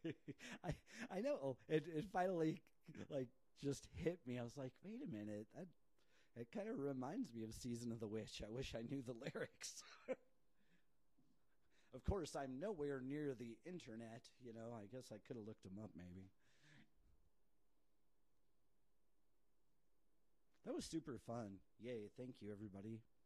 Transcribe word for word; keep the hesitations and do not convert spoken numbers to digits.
I I know it. It finally like just hit me. I was like, wait a minute. That it kind of reminds me of Season of the Witch. I wish I knew the lyrics. Of course, I'm nowhere near the internet. You know, I guess I could have looked them up maybe. That was super fun. Yay! Thank you, everybody.